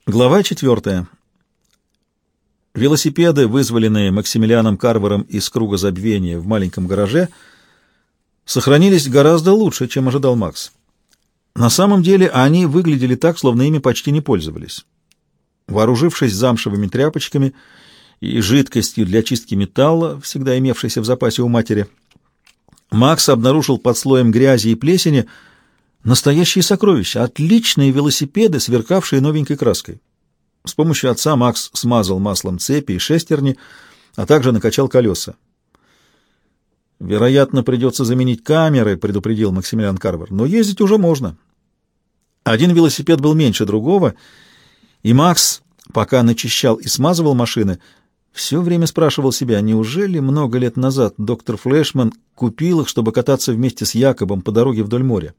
Глава 4. Велосипеды, вызволенные Максимилианом Карвером из круга забвения в маленьком гараже, сохранились гораздо лучше, чем ожидал Макс. На самом деле они выглядели так, словно ими почти не пользовались. Вооружившись замшевыми тряпочками и жидкостью для чистки металла, всегда имевшейся в запасе у матери, Макс обнаружил под слоем грязи и плесени настоящие сокровища, отличные велосипеды, сверкавшие новенькой краской. С помощью отца Макс смазал маслом цепи и шестерни, а также накачал колеса. «Вероятно, придется заменить камеры», — предупредил Максимилиан Карвер, — «но ездить уже можно». Один велосипед был меньше другого, и Макс, пока начищал и смазывал машины, все время спрашивал себя, неужели много лет назад доктор Флешман купил их, чтобы кататься вместе с Якобом по дороге вдоль моря.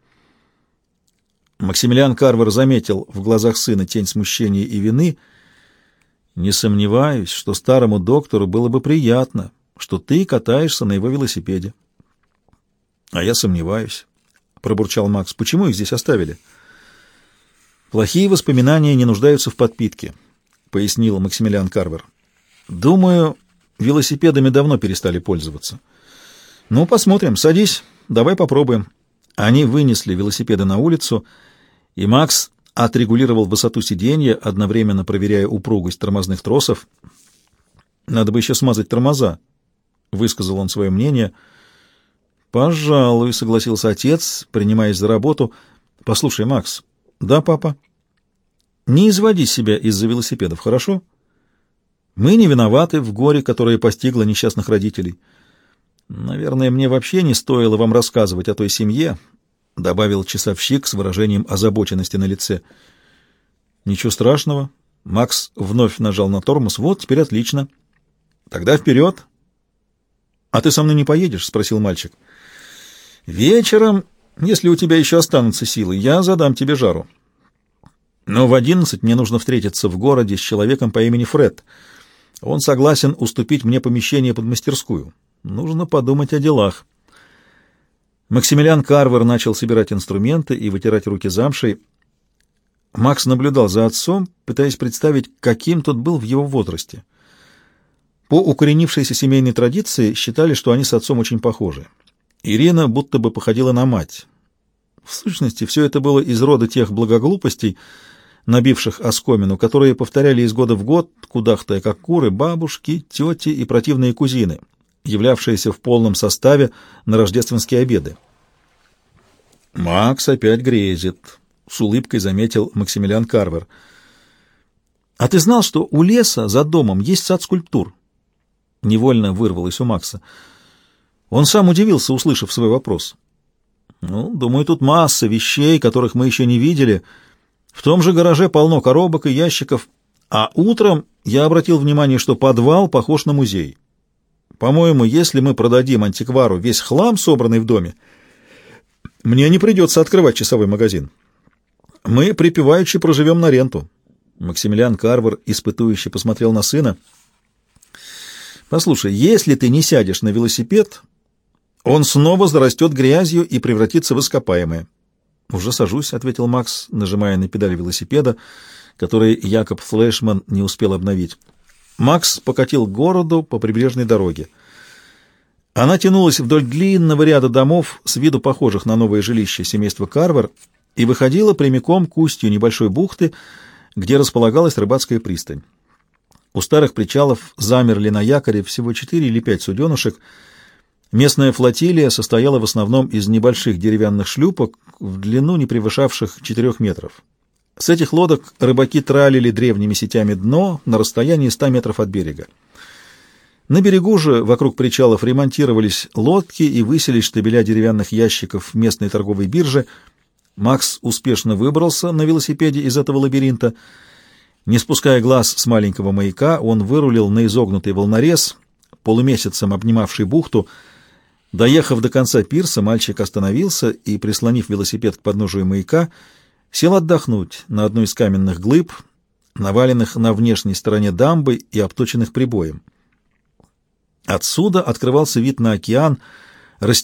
Максимилиан Карвер заметил в глазах сына тень смущения и вины. «Не сомневаюсь, что старому доктору было бы приятно, что ты катаешься на его велосипеде». «А я сомневаюсь», — пробурчал Макс. «Почему их здесь оставили?» «Плохие воспоминания не нуждаются в подпитке», — пояснил Максимилиан Карвер. «Думаю, велосипедами давно перестали пользоваться». «Ну, посмотрим. Садись. Давай попробуем». Они вынесли велосипеды на улицу, и Макс отрегулировал высоту сиденья, одновременно проверяя упругость тормозных тросов. «Надо бы еще смазать тормоза», — высказал он свое мнение. «Пожалуй», — согласился отец, принимаясь за работу. «Послушай, Макс». «Да, папа?» «Не изводи себя из-за велосипедов, хорошо? Мы не виноваты в горе, которое постигло несчастных родителей. Наверное, мне вообще не стоило вам рассказывать о той семье», — добавил часовщик с выражением озабоченности на лице. «Ничего страшного». Макс вновь нажал на тормоз. «Вот, теперь отлично. Тогда вперед». «А ты со мной не поедешь?» — спросил мальчик. «Вечером, если у тебя еще останутся силы, я задам тебе жару. Но в 11 мне нужно встретиться в городе с человеком по имени Фред. Он согласен уступить мне помещение под мастерскую. Нужно подумать о делах». Максимилиан Карвер начал собирать инструменты и вытирать руки замшей. Макс наблюдал за отцом, пытаясь представить, каким тот был в его возрасте. По укоренившейся семейной традиции считали, что они с отцом очень похожи. Ирина будто бы походила на мать. В сущности, все это было из рода тех благоглупостей, набивших оскомину, которые повторяли из года в год, кудахтая как куры, бабушки, тети и противные кузины, являвшиеся в полном составе на рождественские обеды. «Макс опять грезит», — с улыбкой заметил Максимилиан Карвер. «А ты знал, что у леса за домом есть сад скульптур?» Невольно вырвалось у Макса. Он сам удивился, услышав свой вопрос. «Ну, думаю, тут масса вещей, которых мы еще не видели. В том же гараже полно коробок и ящиков. А утром я обратил внимание, что подвал похож на музей. По-моему, если мы продадим антиквару весь хлам, собранный в доме, мне не придется открывать часовой магазин. Мы припеваючи проживем на ренту». Максимилиан Карвер испытующе посмотрел на сына. «Послушай, если ты не сядешь на велосипед, он снова зарастет грязью и превратится в ископаемое». «Уже сажусь», — ответил Макс, нажимая на педаль велосипеда, который Якоб Флешман не успел обновить. Макс покатил к городу по прибрежной дороге. Она тянулась вдоль длинного ряда домов, с виду похожих на новое жилище семейства Карвер, и выходила прямиком к устью небольшой бухты, где располагалась рыбацкая пристань. У старых причалов замерли на якоре всего 4 или 5 суденышек. Местная флотилия состояла в основном из небольших деревянных шлюпок, в длину не превышавших 4 метров. С этих лодок рыбаки тралили древними сетями дно на расстоянии 100 метров от берега. На берегу же вокруг причалов ремонтировались лодки и высились штабеля деревянных ящиков местной торговой биржи. Макс успешно выбрался на велосипеде из этого лабиринта. Не спуская глаз с маленького маяка, он вырулил на изогнутый волнорез, полумесяцем обнимавший бухту. Доехав до конца пирса, мальчик остановился и, прислонив велосипед к подножию маяка, сел отдохнуть на одной из каменных глыб, наваленных на внешней стороне дамбы и обточенных прибоем. Отсюда открывался вид на океан,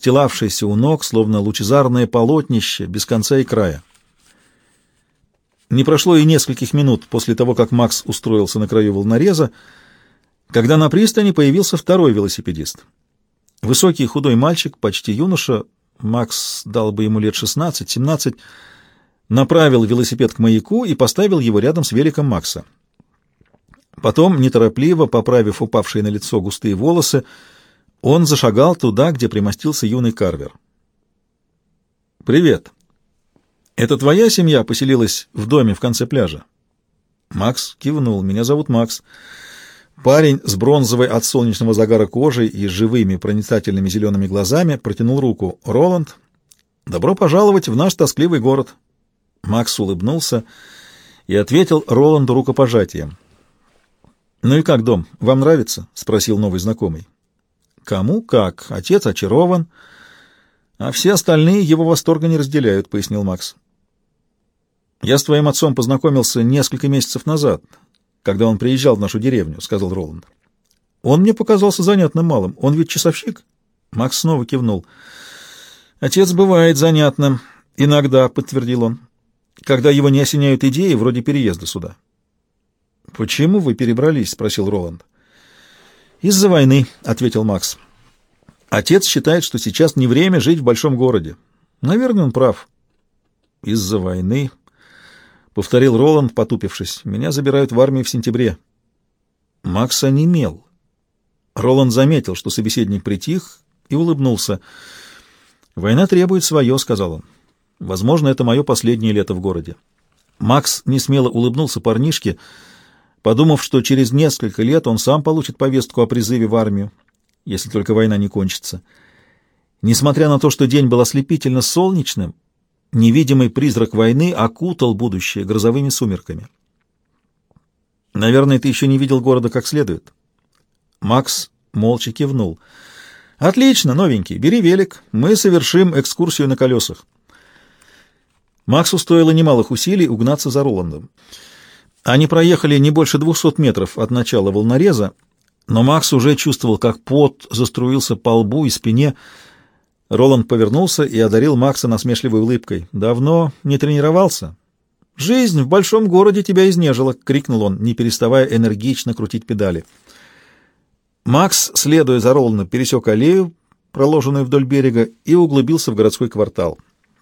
расстилавшийся у ног, словно лучезарное полотнище, без конца и края. Не прошло и нескольких минут после того, как Макс устроился на краю волнореза, когда на пристани появился второй велосипедист. Высокий худой мальчик, почти юноша, Макс дал бы ему лет 16-17, направил велосипед к маяку и поставил его рядом с великом Макса. Потом, неторопливо, поправив упавшие на лицо густые волосы, он зашагал туда, где примостился юный Карвер. «Привет. Это твоя семья поселилась в доме в конце пляжа?» Макс кивнул. «Меня зовут Макс». Парень с бронзовой от солнечного загара кожей и живыми проницательными зелеными глазами протянул руку. «Роланд, добро пожаловать в наш тоскливый город». Макс улыбнулся и ответил Роланду рукопожатием. «Ну и как дом? Вам нравится?» — спросил новый знакомый. «Кому как. Отец очарован, а все остальные его восторга не разделяют», — пояснил Макс. «Я с твоим отцом познакомился несколько месяцев назад, когда он приезжал в нашу деревню», — сказал Роланд. «Он мне показался занятным малым. Он ведь часовщик?» Макс снова кивнул. «Отец бывает занятным. Иногда», — подтвердил он, — «когда его не осеняют идеи вроде переезда сюда». «Почему вы перебрались?» — спросил Роланд. «Из-за войны», — ответил Макс. «Отец считает, что сейчас не время жить в большом городе. Наверное, он прав». «Из-за войны», — повторил Роланд, потупившись. «Меня забирают в армию в сентябре». Макс онемел. Роланд заметил, что собеседник притих, и улыбнулся. «Война требует свое», — сказал он. «Возможно, это мое последнее лето в городе». Макс несмело улыбнулся парнишке, подумав, что через несколько лет он сам получит повестку о призыве в армию, если только война не кончится. Несмотря на то, что день был ослепительно солнечным, невидимый призрак войны окутал будущее грозовыми сумерками. «Наверное, ты еще не видел города как следует». Макс молча кивнул. «Отлично, новенький, бери велик, мы совершим экскурсию на колесах». Максу стоило немалых усилий угнаться за Роландом. Они проехали не больше 200 метров от начала волнореза, но Макс уже чувствовал, как пот заструился по лбу и спине. Роланд повернулся и одарил Макса насмешливой улыбкой. «Давно не тренировался?» «Жизнь в большом городе тебя изнежила!» — крикнул он, не переставая энергично крутить педали. Макс, следуя за Роландом, пересек аллею, проложенную вдоль берега, и углубился в городской квартал.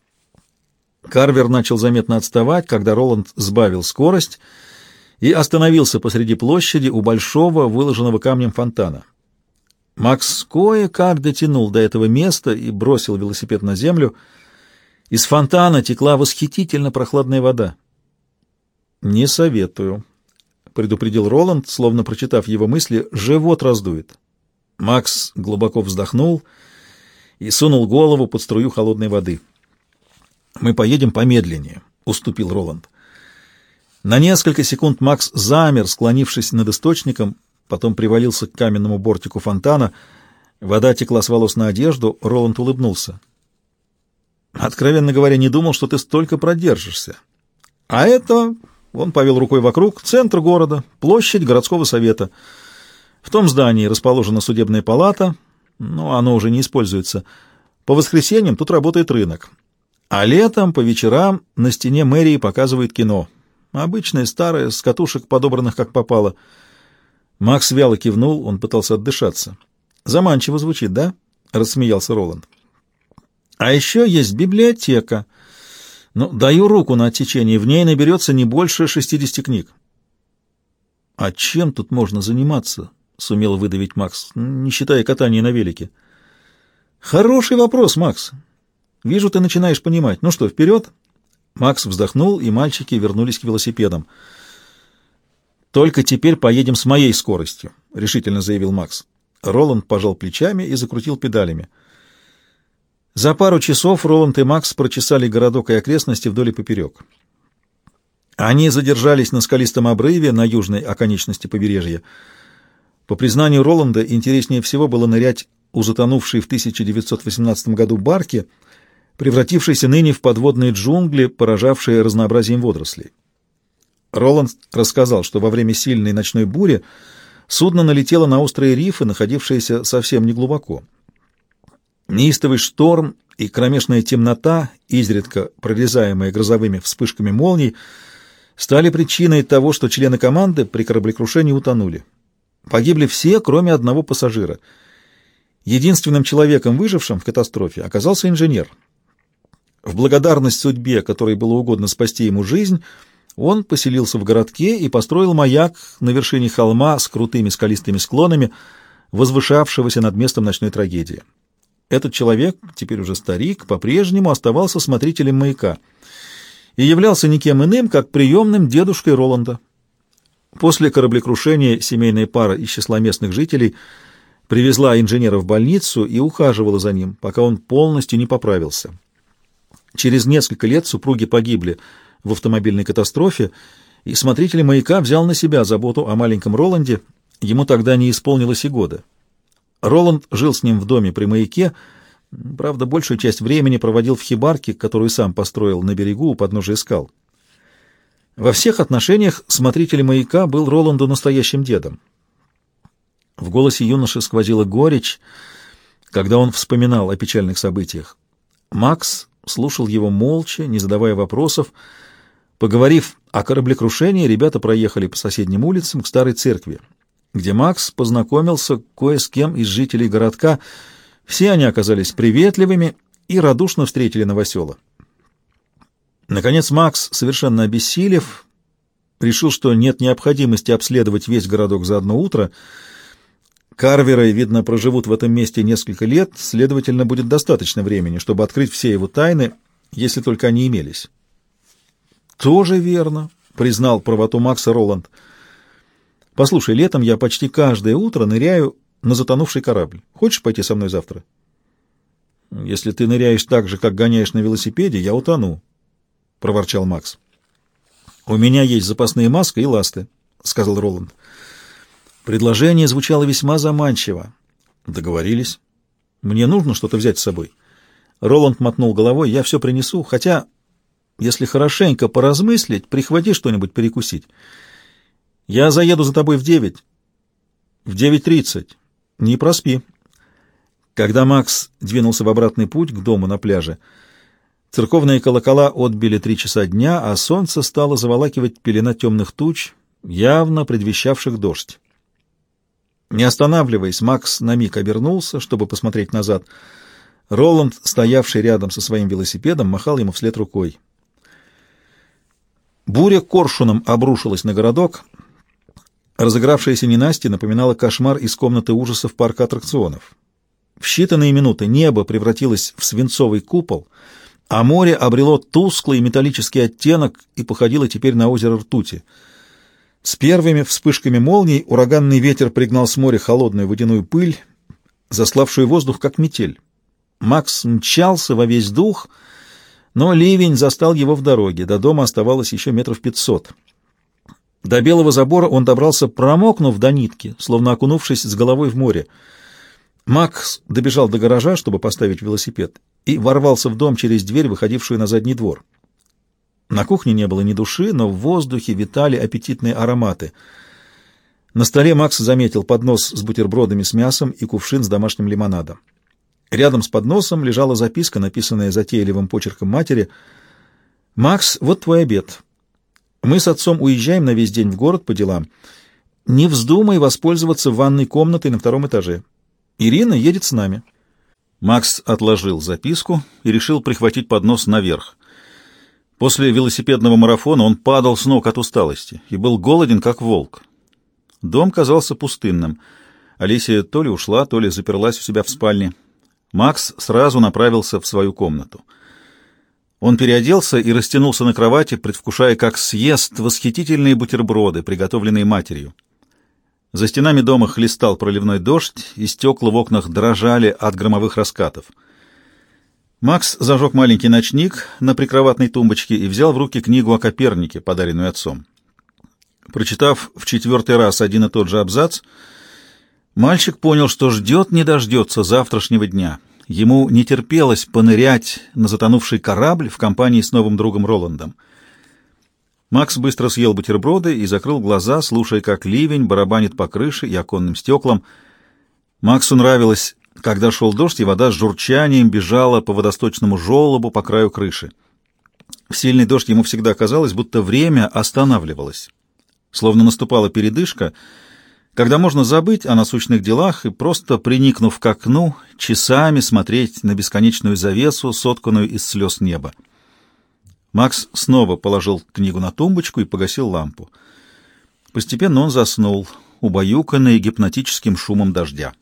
Карвер начал заметно отставать, когда Роланд сбавил скорость и остановился посреди площади у большого, выложенного камнем фонтана. Макс кое-как дотянул до этого места и бросил велосипед на землю. Из фонтана текла восхитительно прохладная вода. «Не советую», — предупредил Роланд, словно прочитав его мысли, — «живот раздует». Макс глубоко вздохнул и сунул голову под струю холодной воды. «Мы поедем помедленнее», — уступил Роланд. На несколько секунд Макс замер, склонившись над источником, потом привалился к каменному бортику фонтана. Вода текла с волос на одежду. Роланд улыбнулся. «Откровенно говоря, не думал, что ты столько продержишься. А это...» — он повел рукой вокруг — центр города, площадь городского совета. В том здании расположена судебная палата, но оно уже не используется. По воскресеньям тут работает рынок. А летом по вечерам на стене мэрии показывают кино. Обычное, старое, с катушек, подобранных как попало. Макс вяло кивнул, он пытался отдышаться. «Заманчиво звучит, да?» — рассмеялся Роланд. «А еще есть библиотека. Ну, даю руку на отсечение, в ней наберется не больше 60 книг». «А чем тут можно заниматься?» — сумел выдавить Макс, не считая катания на велике. «Хороший вопрос, Макс. Вижу, ты начинаешь понимать. Ну что, вперед?» Макс вздохнул, и мальчики вернулись к велосипедам. «Только теперь поедем с моей скоростью», — решительно заявил Макс. Роланд пожал плечами и закрутил педалями. За пару часов Роланд и Макс прочесали городок и окрестности вдоль и поперек. Они задержались на скалистом обрыве на южной оконечности побережья. По признанию Роланда, интереснее всего было нырять у затонувшей в 1918 году барки, превратившейся ныне в подводные джунгли, поражавшие разнообразием водорослей. Роланд рассказал, что во время сильной ночной бури судно налетело на острые рифы, находившиеся совсем неглубоко. Неистовый шторм и кромешная темнота, изредка прорезаемая грозовыми вспышками молний, стали причиной того, что члены команды при кораблекрушении утонули. Погибли все, кроме одного пассажира. Единственным человеком, выжившим в катастрофе, оказался инженер. В благодарность судьбе, которой было угодно спасти ему жизнь, он поселился в городке и построил маяк на вершине холма с крутыми скалистыми склонами, возвышавшегося над местом ночной трагедии. Этот человек, теперь уже старик, по-прежнему оставался смотрителем маяка и являлся никем иным, как приемным дедушкой Роланда. После кораблекрушения семейная пара из числа местных жителей привезла инженера в больницу и ухаживала за ним, пока он полностью не поправился. Через несколько лет супруги погибли в автомобильной катастрофе, и смотритель маяка взял на себя заботу о маленьком Роланде, ему тогда не исполнилось и года. Роланд жил с ним в доме при маяке, правда, большую часть времени проводил в хибарке, которую сам построил на берегу у подножия скал. Во всех отношениях смотритель маяка был Роланду настоящим дедом. В голосе юноши сквозила горечь, когда он вспоминал о печальных событиях. Макс слушал его молча, не задавая вопросов. Поговорив о кораблекрушении, ребята проехали по соседним улицам к старой церкви, где Макс познакомился кое с кем из жителей городка. Все они оказались приветливыми и радушно встретили новосела. Наконец Макс, совершенно обессилев, решил, что нет необходимости обследовать весь городок за одно утро. Карверы, видно, проживут в этом месте несколько лет, следовательно, будет достаточно времени, чтобы открыть все его тайны, если только они имелись. «Тоже верно», — признал правоту Макса Роланд. «Послушай, летом я почти каждое утро ныряю на затонувший корабль. Хочешь пойти со мной завтра?» «Если ты ныряешь так же, как гоняешь на велосипеде, я утону», — проворчал Макс. «У меня есть запасные маска и ласты», — сказал Роланд. Предложение звучало весьма заманчиво. Договорились. «Мне нужно что-то взять с собой». Роланд мотнул головой. «Я все принесу, хотя, если хорошенько поразмыслить, прихвати что-нибудь перекусить. Я заеду за тобой в 9. В 9:30. Не проспи». Когда Макс двинулся в обратный путь к дому на пляже, церковные колокола отбили 3 часа дня, а солнце стало заволакивать пелена темных туч, явно предвещавших дождь. Не останавливаясь, Макс на миг обернулся, чтобы посмотреть назад. Роланд, стоявший рядом со своим велосипедом, махал ему вслед рукой. Буря коршуном обрушилась на городок. Разыгравшаяся ненастье напоминала кошмар из комнаты ужасов парка аттракционов. В считанные минуты небо превратилось в свинцовый купол, а море обрело тусклый металлический оттенок и походило теперь на озеро ртути. С первыми вспышками молний ураганный ветер пригнал с моря холодную водяную пыль, заславшую воздух как метель. Макс мчался во весь дух, но ливень застал его в дороге. До дома оставалось еще 500 метров. До белого забора он добрался, промокнув до нитки, словно окунувшись с головой в море. Макс добежал до гаража, чтобы поставить велосипед, и ворвался в дом через дверь, выходившую на задний двор. На кухне не было ни души, но в воздухе витали аппетитные ароматы. На столе Макс заметил поднос с бутербродами с мясом и кувшин с домашним лимонадом. Рядом с подносом лежала записка, написанная затейливым почерком матери. «Макс, вот твой обед. Мы с отцом уезжаем на весь день в город по делам. Не вздумай воспользоваться ванной комнатой на 2-м этаже. Ирина едет с нами». Макс отложил записку и решил прихватить поднос наверх. После велосипедного марафона он падал с ног от усталости и был голоден, как волк. Дом казался пустынным. Алисия то ли ушла, то ли заперлась у себя в спальне. Макс сразу направился в свою комнату. Он переоделся и растянулся на кровати, предвкушая, как съест восхитительные бутерброды, приготовленные матерью. За стенами дома хлестал проливной дождь, и стекла в окнах дрожали от громовых раскатов. Макс зажег маленький ночник на прикроватной тумбочке и взял в руки книгу о Копернике, подаренную отцом. Прочитав в 4-й раз один и тот же абзац, мальчик понял, что ждет не дождется завтрашнего дня. Ему не терпелось понырять на затонувший корабль в компании с новым другом Роландом. Макс быстро съел бутерброды и закрыл глаза, слушая, как ливень барабанит по крыше и оконным стеклам. Максу нравилось, когда шел дождь, и вода с журчанием бежала по водосточному желобу по краю крыши. В сильный дождь ему всегда казалось, будто время останавливалось, словно наступала передышка, когда можно забыть о насущных делах и, просто приникнув к окну, часами смотреть на бесконечную завесу, сотканную из слез неба. Макс снова положил книгу на тумбочку и погасил лампу. Постепенно он заснул, убаюканный гипнотическим шумом дождя.